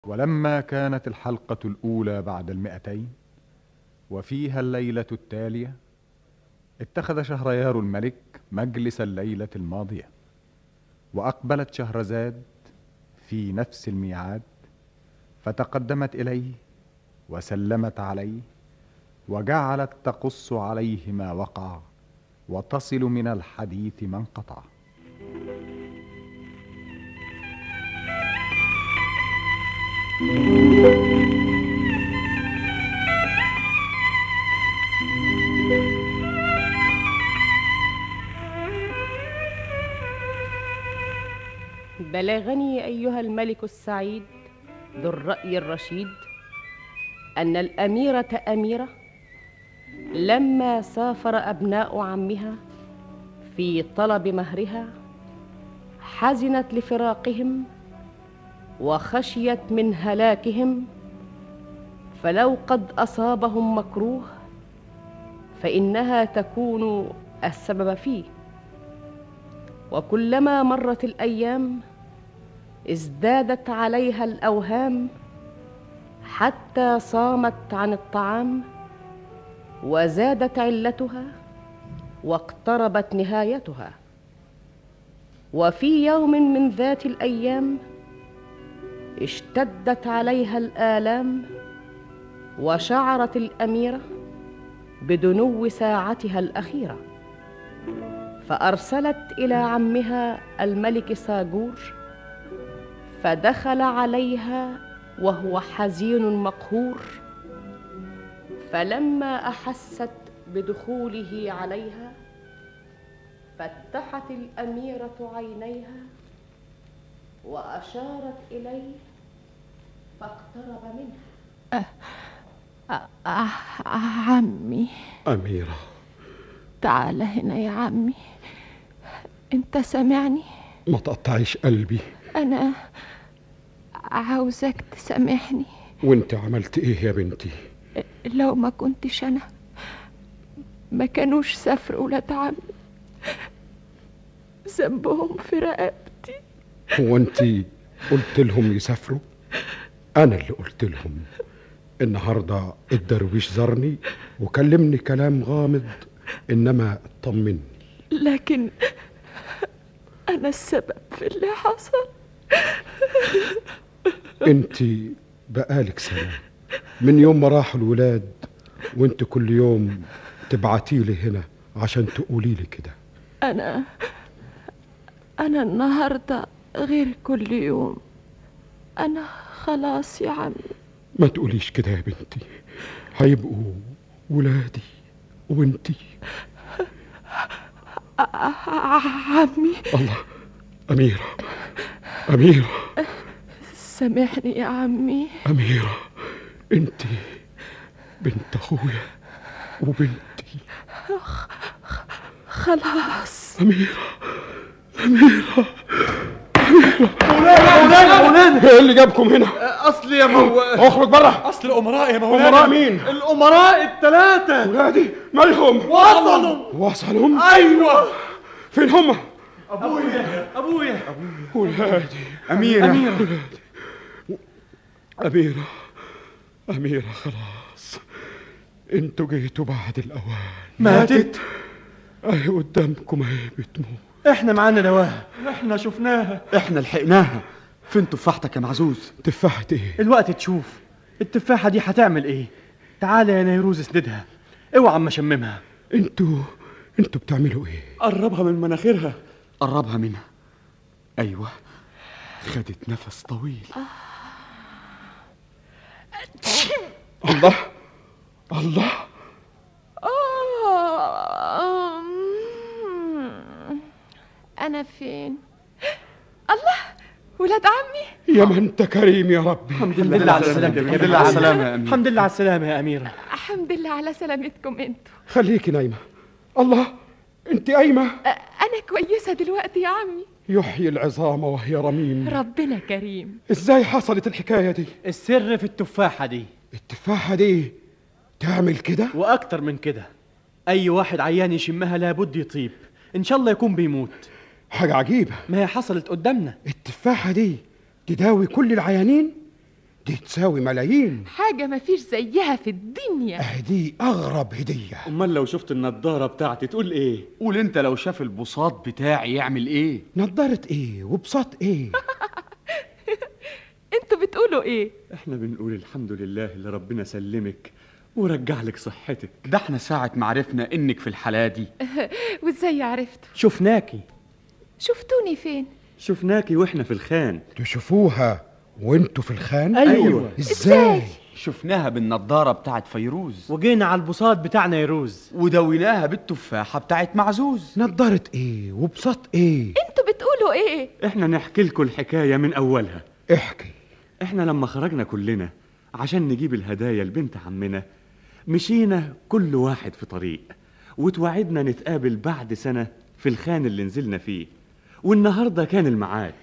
ولما كانت الحلقة الأولى بعد 200 وفيها الليلة التالية، اتخذ شهريار الملك مجلس الليلة الماضية، وأقبلت شهرزاد في نفس الميعاد، فتقدمت إليه وسلمت عليه، وجعلت تقص عليه ما وقع وتصل من الحديث ما انقطع. بلغني أيها الملك السعيد ذو الرأي الرشيد أن الأميرة أميرة لما سافر أبناء عمها في طلب مهرها حزنت لفراقهم وخشيت من هلاكهم، فلو قد أصابهم مكروه فإنها تكون السبب فيه. وكلما مرت الأيام ازدادت عليها الأوهام، حتى صامت عن الطعام وزادت علتها واقتربت نهايتها. وفي يوم من ذات الأيام اشتدت عليها الآلام، وشعرت الأميرة بدنو ساعتها الأخيرة، فأرسلت إلى عمها الملك ساجور، فدخل عليها وهو حزين مقهور. فلما أحست بدخوله عليها فتحت الأميرة عينيها وأشارت إليه فاقترب منها. عمي أميرة، تعال هنا يا عمي، انت سامعني؟ ما تقطعيش قلبي. انا عاوزك تسامحني. وانت عملت ايه يا بنتي؟ لو ما كنتش انا ما كانوش سافروا ولاد عمي، ذنبهم في رقبتي. هو انت قلت لهم يسافروا؟ انا اللي قلت لهم. النهارده الدرويش زارني وكلمني كلام غامض، انما طمني. لكن انا السبب في اللي حصل. انت بقالك سنة من يوم ما راحوا الولاد وانت كل يوم تبعتيلي هنا عشان تقوليلي كده. انا النهارده غير كل يوم. انا خلاص يا عمي. ما تقوليش كده يا بنتي، هيبقوا ولادي وانتي. عمي. الله، أميرة سامحني يا عمي. أميرة، انتي بنت أخويا وبنتي. خلاص. أميرة مولانا ايه اللي جابكم هنا؟ اصل يا اخرج برا. اصل الامراء يا مولانا. امراء مين؟ الامراء الثلاثة. ولادي مالهم؟ وصلهم؟ ايوه. فين هم؟ ابويا ولادي. أميرة خلاص، انتوا جيتوا بعد الأوان. ماتت؟ اهي قدامكم اهي بتموت. احنا معانا دواها، احنا شفناها، احنا لحقناها. فين تفاحتك يا معزوز؟ تفاحة ايه؟ الوقت تشوف التفاحة دي هتعمل ايه. تعالى يا نيروز اسندها، اوعى اما شممها. انتوا بتعملوا ايه؟ قربها من مناخيرها. قربها منها. ايوه، خدت نفس طويل. الله. أنا فين؟ الله، ولاد عمي. يا ما انت كريم يا ربي. الحمد لله على السلامة يا أميرة. الحمد لله على السلامة يا أميرة. الحمد لله على سلامتكم انتوا. خليكي نايمة. الله، انت قايمة؟ أنا كويسة دلوقتي يا عمي. يحيي العظام وهي رميم. ربنا كريم. ازاي حصلت الحكاية دي؟ السر في التفاحة دي. التفاحة دي تعمل كده؟ وأكتر من كده. أي واحد عيان يشمها لابد يطيب، إن شاء الله يكون بيموت. حاجة عجيبة. ما هي حصلت قدامنا. التفاحة دي تداوي كل العيانين؟ دي تساوي ملايين. حاجة مفيش زيها في الدنيا. دي أغرب هدية. امال لو شفت النضاره بتاعتي تقول ايه؟ قول انت لو شاف البساط بتاعي يعمل ايه؟ نضارة ايه وبساط ايه؟ انتوا بتقولوا ايه؟ احنا بنقول الحمد لله اللي ربنا سلمك ورجع لك صحتك. ده احنا ساعة ما عرفنا انك في الحالة دي وازاي عرفتوا؟ شفناكي شفتوني فين؟ شفناكي واحنا في الخان. تشوفوها وانتوا في الخان؟ أيوة. ازاي؟ شفناها بالنضارة بتاعت فيروز وجينا على البساط بتاع نيروز ودويناها بالتفاحة بتاعت معزوز. نضارة ايه وبساط ايه؟ انتوا بتقولوا ايه؟ احنا نحكي لكم الحكايه من اولها. احكي. احنا لما خرجنا كلنا عشان نجيب الهدايا لبنت عمنا، مشينا كل واحد في طريق، وتوعدنا نتقابل بعد سنة في الخان اللي نزلنا فيه، والنهاردة كان الميعاد.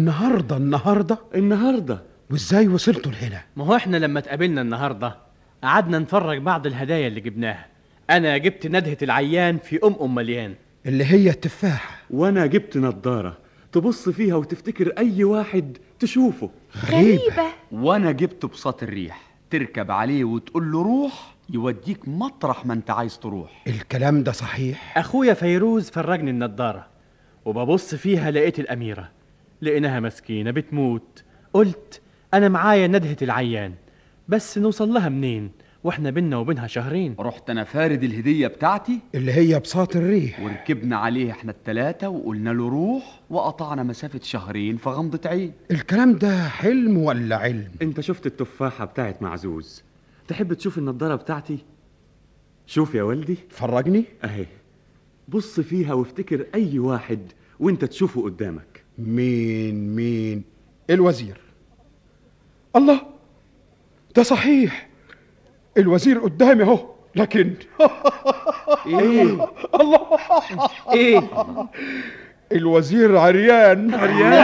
النهاردة. وازاي وصلتوا لهنا؟ ما هو احنا لما اتقابلنا النهارده قعدنا نفرج بعض الهدايا اللي جبناها. انا جبت ندهة العيان في مليان اللي هي التفاحة. وانا جبت نضارة تبص فيها وتفتكر اي واحد تشوفه. غريبة. وانا جبت بساط الريح تركب عليه وتقول له روح يوديك مطرح ما انت عايز تروح. الكلام ده صحيح؟ اخويا فيروز فرجني النضارة وببص فيها لقيت الاميرة، لقيناها مسكينة بتموت. قلت انا معايا ندهة العيان، بس نوصل لها منين واحنا بينا وبينها شهرين؟ رحت انا فارد الهدية بتاعتي اللي هي بساط الريح، وركبنا عليه احنا التلاتة وقلنا له روح، وقطعنا مسافة شهرين في غمضة عين. الكلام ده حلم ولا علم؟ انت شفت التفاحة بتاعت معزوز، تحب تشوف النضارة بتاعتي؟ شوف يا والدي. فرجني. اهي، بص فيها وافتكر اي واحد وانت تشوفه قدامك. مين؟ الوزير. الله، ده صحيح الوزير قدامي اهو، لكن ايه؟ الله، ايه؟ الوزير عريان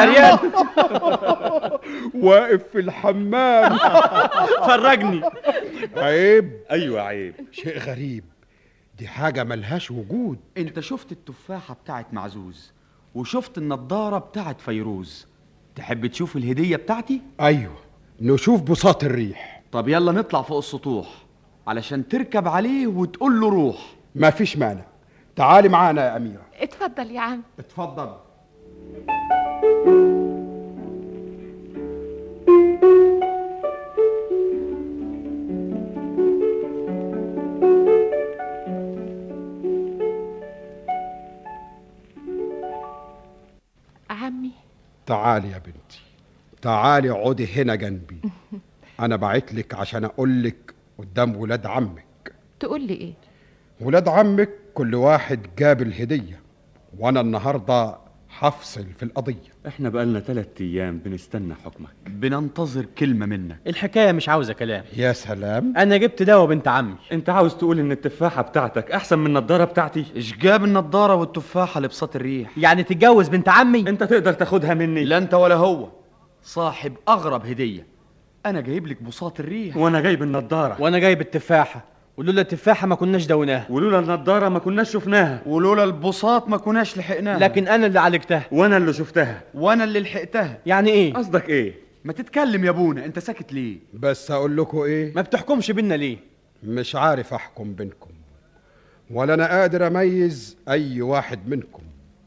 واقف في الحمام. فرجني. عيب. ايوه عيب. شيء غريب، دي حاجة ملهاش وجود. انت شفت التفاحة بتاعت معزوز وشفت النضارة بتاعت فيروز، تحب تشوف الهدية بتاعتي؟ ايوه، نشوف بساط الريح. طب يلا نطلع فوق السطوح علشان تركب عليه وتقول له روح. ما فيش مانع، تعالي معانا يا أميرة. اتفضل يا عم. اتفضل. عمي. تعالي يا بنتي، تعالي اقعدي هنا جنبي. انا بعتلك عشان اقولك قدام ولاد عمك. تقول لي ايه؟ ولاد عمك كل واحد جاب الهدية، وانا النهاردة هفصل في القضية. احنا بقالنا 3 ايام بنستنى حكمك، بننتظر كلمة منك. الحكاية مش عاوزة كلام. يا سلام. انا جبت دواء بنت عمي. انت عاوز تقول ان التفاحة بتاعتك احسن من النضارة بتاعتي؟ ايش جاب النضارة والتفاحة لبساط الريح؟ يعني تتجوز بنت عمي؟ انت تقدر تاخدها مني؟ لا انت ولا هو صاحب اغرب هدية. انا جايب لك بساط الريح وانا جايب النضارة، وانا جايب التفاحة، ولولا التفاحة ما كناش دوناها، ولولا النضارة ما كناش شفناها، ولولا البساط ما كناش لحقناها. لكن انا اللي عالجتها وانا اللي شفتها. وانا اللي لحقتها. يعني ايه؟ قصدك ايه؟ ما تتكلم يا ابونا، انت ساكت ليه؟ بس اقول لكم ايه، ما بتحكمش بينا ليه؟ مش عارف احكم بينكم، ولا انا قادر اميز اي واحد منكم.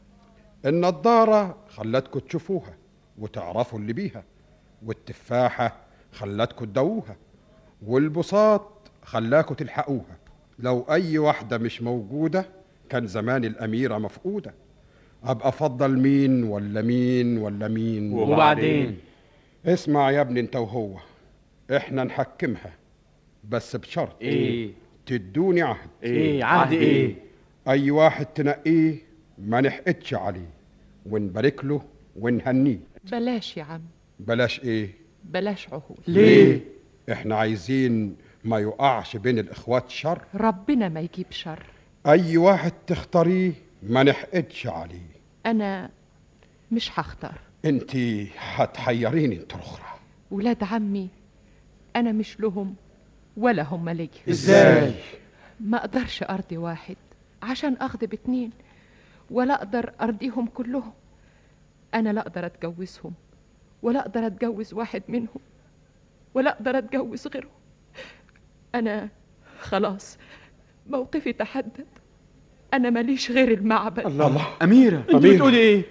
النضارة خلتكم تشوفوها وتعرفوا اللي بيها، والتفاحة خلتكم تدووها، والبساط خلاكوا تلحقوها. لو اي واحدة مش موجودة كان زمان الأميرة مفقودة. ابقى افضل مين ولا مين ولا مين؟ وبعدين؟ اسمع يا ابني انت وهو، احنا نحكمها بس بشرط. ايه؟ تدوني عهد. ايه عهد ايه؟ اي واحد تنقيه ما نحقدش عليه، ونبارك له ونهنيه. بلاش يا عم. بلاش ايه؟ بلاش عهود. ليه؟ احنا عايزين ما يقعش بين الاخوات شر. ربنا ما يجيب شر. اي واحد تختاريه ما نحقدش عليه. انا مش هختار. انتي هتحيريني انت اخرى. ولاد عمي انا مش لهم ولا هم ليا. ازاي؟ ما اقدرش ارضي واحد عشان اغضب 2، ولا اقدر ارضيهم كلهم. انا لا اقدر اتجوزهم ولا اقدر اتجوز واحد منهم. ولا أقدر أتجوز غيره. أنا خلاص موقفي تحدد. أنا ماليش غير المعبد. الله أميرة، انت بتقولي ايه؟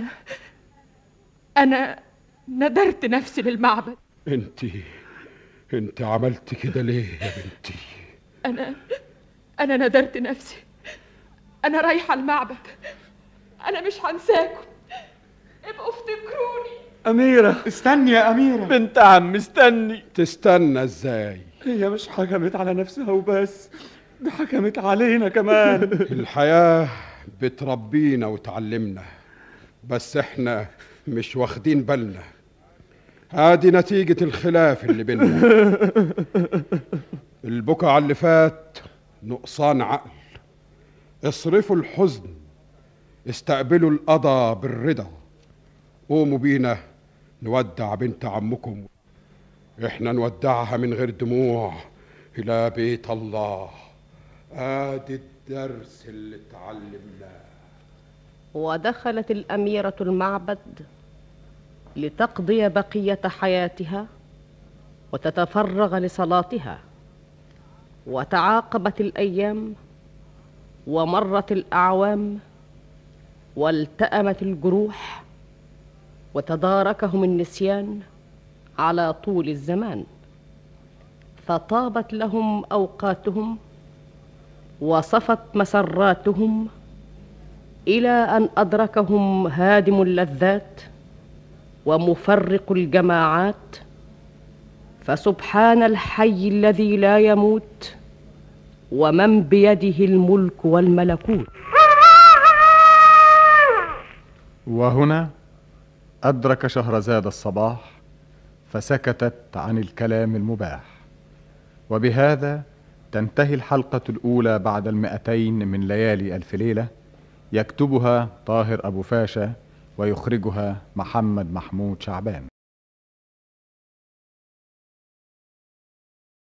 أنا ندرت نفسي للمعبد. انت عملت كده ليه يا بنتي؟ أنا ندرت نفسي. أنا رايحة المعبد. أنا مش هنساكم، ابقوا افتكروني. أميرة استني يا أميرة. بنت عم استني. تستنى ازاي؟ هي مش حكمت على نفسها وبس، ده حكمت علينا كمان. الحياة بتربينا وتعلمنا، بس احنا مش واخدين بالنا. هادي نتيجة الخلاف اللي بينا. البكا على اللي فات نقصان عقل. اصرفوا الحزن، استقبلوا القضا بالرضا. قوموا بينا نودع بنت عمكم، احنا نودعها من غير دموع الى بيت الله. ادي الدرس اللي اتعلمناه. ودخلت الأميرة المعبد لتقضي بقية حياتها وتتفرغ لصلاتها. وتعاقبت الأيام ومرت الأعوام والتأمت الجروح وتداركهم النسيان على طول الزمان. فطابت لهم أوقاتهم وصفت مسراتهم إلى أن أدركهم هادم اللذات ومفرق الجماعات. فسبحان الحي الذي لا يموت ومن بيده الملك والملكوت. وهنا أدرك شهرزاد الصباح فسكتت عن الكلام المباح. وبهذا تنتهي الحلقة الأولى بعد 200 من ليالي ألف ليلة. يكتبها طاهر أبو فاشا ويخرجها محمد محمود شعبان.